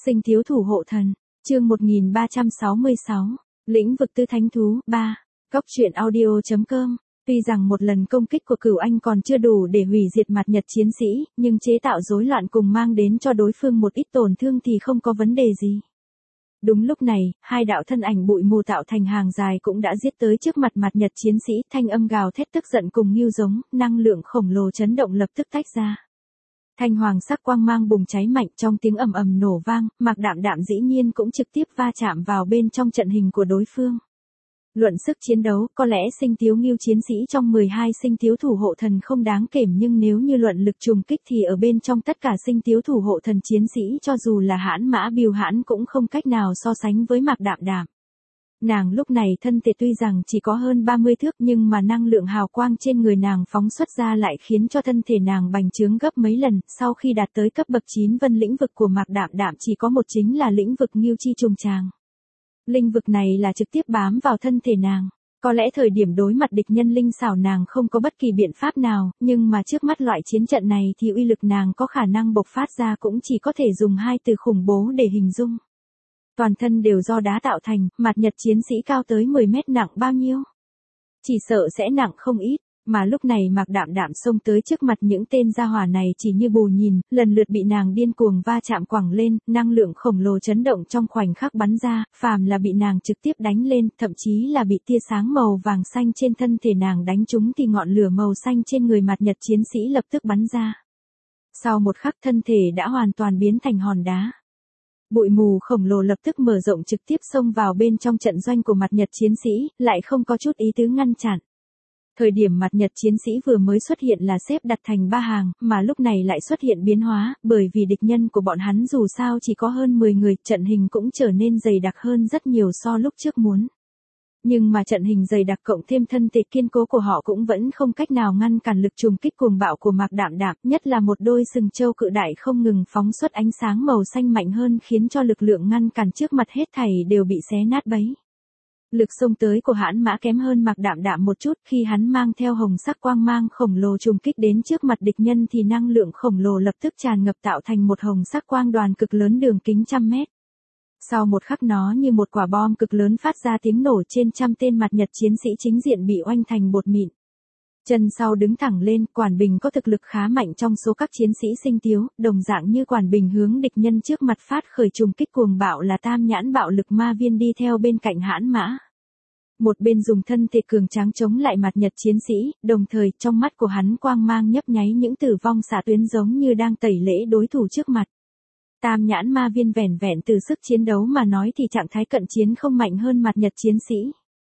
Sinh thiếu thủ hộ thần, chương 1366, lĩnh vực tư thánh thú, 3, Cóc truyện audio.com. Tuy rằng một lần công kích của Cửu Anh còn chưa đủ để hủy diệt mặt Nhật chiến sĩ, nhưng chế tạo rối loạn cùng mang đến cho đối phương một ít tổn thương thì không có vấn đề gì. Đúng lúc này, hai đạo thân ảnh bụi mù tạo thành hàng dài cũng đã giết tới trước mặt mặt Nhật chiến sĩ, thanh âm gào thét tức giận cùng nghêu giống, năng lượng khổng lồ chấn động lập tức tách ra. Thanh hoàng sắc quang mang bùng cháy mạnh, trong tiếng ầm ầm nổ vang, Mạc Đạm Đạm dĩ nhiên cũng trực tiếp va chạm vào bên trong trận hình của đối phương. Luận sức chiến đấu, có lẽ Sinh Tiếu Ngưu chiến sĩ trong 12 Sinh Tiếu thủ hộ thần không đáng kể, nhưng nếu như luận lực trùng kích thì ở bên trong tất cả Sinh Tiếu thủ hộ thần chiến sĩ cho dù là Hãn Mã Bưu Hãn cũng không cách nào so sánh với Mạc Đạm Đạm. Nàng lúc này thân thể tuy rằng chỉ có hơn 30 thước nhưng mà năng lượng hào quang trên người nàng phóng xuất ra lại khiến cho thân thể nàng bành trướng gấp mấy lần. Sau khi đạt tới cấp bậc 9 vân, lĩnh vực của Mạc Đạm Đạm chỉ có một, chính là lĩnh vực Ngưu Chi Trùng Tràng. Lĩnh vực này là trực tiếp bám vào thân thể nàng. Có lẽ thời điểm đối mặt địch nhân linh xảo nàng không có bất kỳ biện pháp nào, nhưng mà trước mắt loại chiến trận này thì uy lực nàng có khả năng bộc phát ra cũng chỉ có thể dùng hai từ khủng bố để hình dung. Toàn thân đều do đá tạo thành, mặt Nhật chiến sĩ cao tới 10 mét, nặng bao nhiêu? Chỉ sợ sẽ nặng không ít, mà lúc này Mạc Đạm Đạm xông tới trước mặt những tên gia hỏa này chỉ như bù nhìn, lần lượt bị nàng điên cuồng va chạm quẳng lên, năng lượng khổng lồ chấn động trong khoảnh khắc bắn ra, phàm là bị nàng trực tiếp đánh lên, thậm chí là bị tia sáng màu vàng xanh trên thân thể nàng đánh trúng thì ngọn lửa màu xanh trên người mặt Nhật chiến sĩ lập tức bắn ra. Sau một khắc thân thể đã hoàn toàn biến thành hòn đá. Bụi mù khổng lồ lập tức mở rộng trực tiếp xông vào bên trong trận doanh của mặt Nhật chiến sĩ, lại không có chút ý tứ ngăn chặn. Thời điểm mặt Nhật chiến sĩ vừa mới xuất hiện là xếp đặt thành 3 hàng, mà lúc này lại xuất hiện biến hóa, bởi vì địch nhân của bọn hắn dù sao chỉ có hơn 10 người, trận hình cũng trở nên dày đặc hơn rất nhiều so lúc trước muốn. Nhưng mà trận hình dày đặc cộng thêm thân thể kiên cố của họ cũng vẫn không cách nào ngăn cản lực trùng kích cuồng bạo của Mạc Đạm Đạm, nhất là một đôi sừng trâu cự đại không ngừng phóng xuất ánh sáng màu xanh mạnh hơn khiến cho lực lượng ngăn cản trước mặt hết thảy đều bị xé nát bấy. Lực xông tới của Hãn Mã kém hơn Mạc Đạm Đạm một chút, khi hắn mang theo hồng sắc quang mang khổng lồ trùng kích đến trước mặt địch nhân thì năng lượng khổng lồ lập tức tràn ngập tạo thành một hồng sắc quang đoàn cực lớn đường kính trăm mét. Sau một khắc nó như một quả bom cực lớn phát ra tiếng nổ, trên trăm tên mặt Nhật chiến sĩ chính diện bị oanh thành bột mịn. Chân sau đứng thẳng lên, Quản Bình có thực lực khá mạnh trong số các chiến sĩ Sinh Tiếu, đồng dạng như Quản Bình hướng địch nhân trước mặt phát khởi trùng kích cuồng bạo là Tam Nhãn Bạo Lực Ma Viên đi theo bên cạnh Hãn Mã. Một bên dùng thân thể cường tráng chống lại mặt Nhật chiến sĩ, đồng thời trong mắt của hắn quang mang nhấp nháy những tử vong xạ tuyến giống như đang tẩy lễ đối thủ trước mặt. Tam Nhãn Ma Viên vẻn vẹn từ sức chiến đấu mà nói thì trạng thái cận chiến không mạnh hơn mặt Nhật chiến sĩ.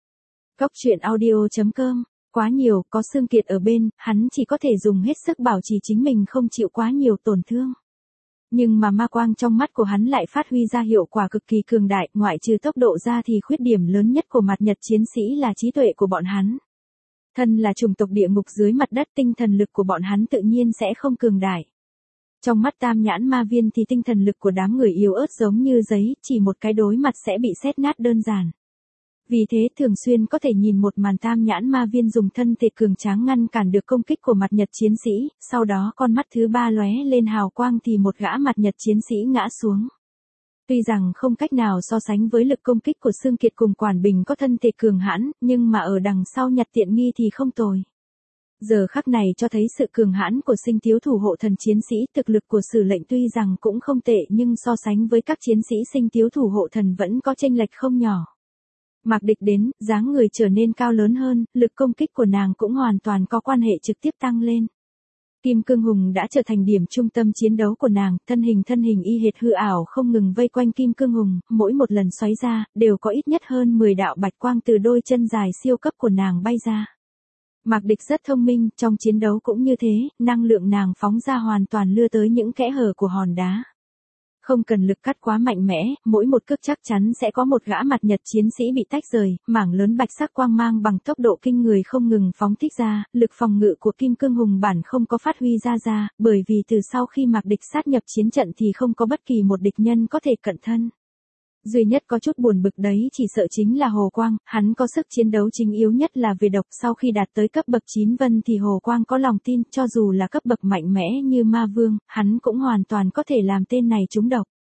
Cóc truyện audio.com. Quá nhiều, có xương kiệt ở bên, hắn chỉ có thể dùng hết sức bảo trì chính mình không chịu quá nhiều tổn thương. Nhưng mà ma quang trong mắt của hắn lại phát huy ra hiệu quả cực kỳ cường đại, ngoại trừ tốc độ ra thì khuyết điểm lớn nhất của mặt Nhật chiến sĩ là trí tuệ của bọn hắn. Thân là chủng tộc địa ngục dưới mặt đất, tinh thần lực của bọn hắn tự nhiên sẽ không cường đại. Trong mắt Tam Nhãn Ma Viên thì tinh thần lực của đám người yếu ớt giống như giấy, chỉ một cái đối mặt sẽ bị sét nát đơn giản. Vì thế thường xuyên có thể nhìn một màn Tam Nhãn Ma Viên dùng thân thể cường tráng ngăn cản được công kích của mặt Nhật chiến sĩ, sau đó con mắt thứ ba lóe lên hào quang thì một gã mặt Nhật chiến sĩ ngã xuống. Tuy rằng không cách nào so sánh với lực công kích của Xương Kiệt cùng Quản Bình có thân thể cường hãn, nhưng mà ở đằng sau nhặt tiện nghi thì không tồi. Giờ khắc này cho thấy sự cường hãn của Sinh Tiếu thủ hộ thần chiến sĩ, thực lực của Sử Lệnh tuy rằng cũng không tệ nhưng so sánh với các chiến sĩ Sinh Tiếu thủ hộ thần vẫn có chênh lệch không nhỏ. Mạc Địch đến, dáng người trở nên cao lớn hơn, lực công kích của nàng cũng hoàn toàn có quan hệ trực tiếp tăng lên. Kim Cương Hùng đã trở thành điểm trung tâm chiến đấu của nàng, thân hình y hệt hư ảo không ngừng vây quanh Kim Cương Hùng, mỗi một lần xoáy ra, đều có ít nhất hơn 10 đạo bạch quang từ đôi chân dài siêu cấp của nàng bay ra. Mạc Địch rất thông minh, trong chiến đấu cũng như thế, năng lượng nàng phóng ra hoàn toàn lưa tới những kẽ hở của hòn đá. Không cần lực cắt quá mạnh mẽ, mỗi một cước chắc chắn sẽ có một gã mặt Nhật chiến sĩ bị tách rời, mảng lớn bạch sắc quang mang bằng tốc độ kinh người không ngừng phóng thích ra, lực phòng ngự của Kim Cương Hùng bản không có phát huy ra, bởi vì từ sau khi Mạc Địch sát nhập chiến trận thì không có bất kỳ một địch nhân có thể cận thân. Duy nhất có chút buồn bực đấy chỉ sợ chính là Hồ Quang, hắn có sức chiến đấu chính yếu nhất là về độc, sau khi đạt tới cấp bậc 9 vân thì Hồ Quang có lòng tin, cho dù là cấp bậc mạnh mẽ như Ma Vương, hắn cũng hoàn toàn có thể làm tên này trúng độc.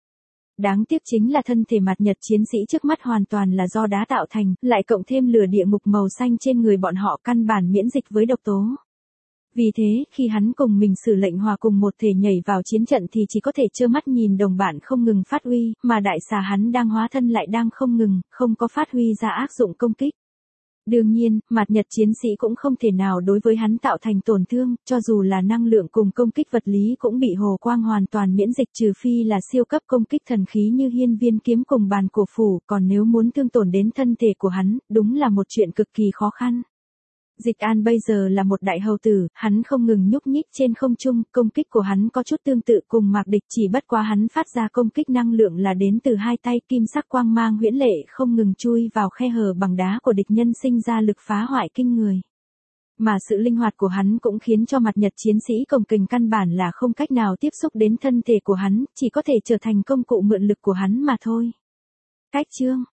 Đáng tiếc chính là thân thể mặt nhật chiến sĩ trước mắt hoàn toàn là do đá tạo thành, lại cộng thêm lửa địa ngục màu xanh trên người bọn họ căn bản miễn dịch với độc tố. Vì thế, khi hắn cùng mình sử lệnh hòa cùng một thể nhảy vào chiến trận thì chỉ có thể trơ mắt nhìn đồng bạn không ngừng phát uy, mà đại xà hắn đang hóa thân lại đang không có phát huy ra ác dụng công kích. Đương nhiên, mặt nhật chiến sĩ cũng không thể nào đối với hắn tạo thành tổn thương, cho dù là năng lượng cùng công kích vật lý cũng bị hồ quang hoàn toàn miễn dịch trừ phi là siêu cấp công kích thần khí như hiên viên kiếm cùng bàn cổ phủ, còn nếu muốn thương tổn đến thân thể của hắn, đúng là một chuyện cực kỳ khó khăn. Dịch An bây giờ là một đại hầu tử, hắn không ngừng nhúc nhích trên không trung, công kích của hắn có chút tương tự cùng Mạc Địch, chỉ bất quá hắn phát ra công kích năng lượng là đến từ hai tay, kim sắc quang mang huyễn lệ không ngừng chui vào khe hở bằng đá của địch nhân sinh ra lực phá hoại kinh người. Mà sự linh hoạt của hắn cũng khiến cho mặt nhật chiến sĩ cồng kềnh căn bản là không cách nào tiếp xúc đến thân thể của hắn, chỉ có thể trở thành công cụ mượn lực của hắn mà thôi. Cách chương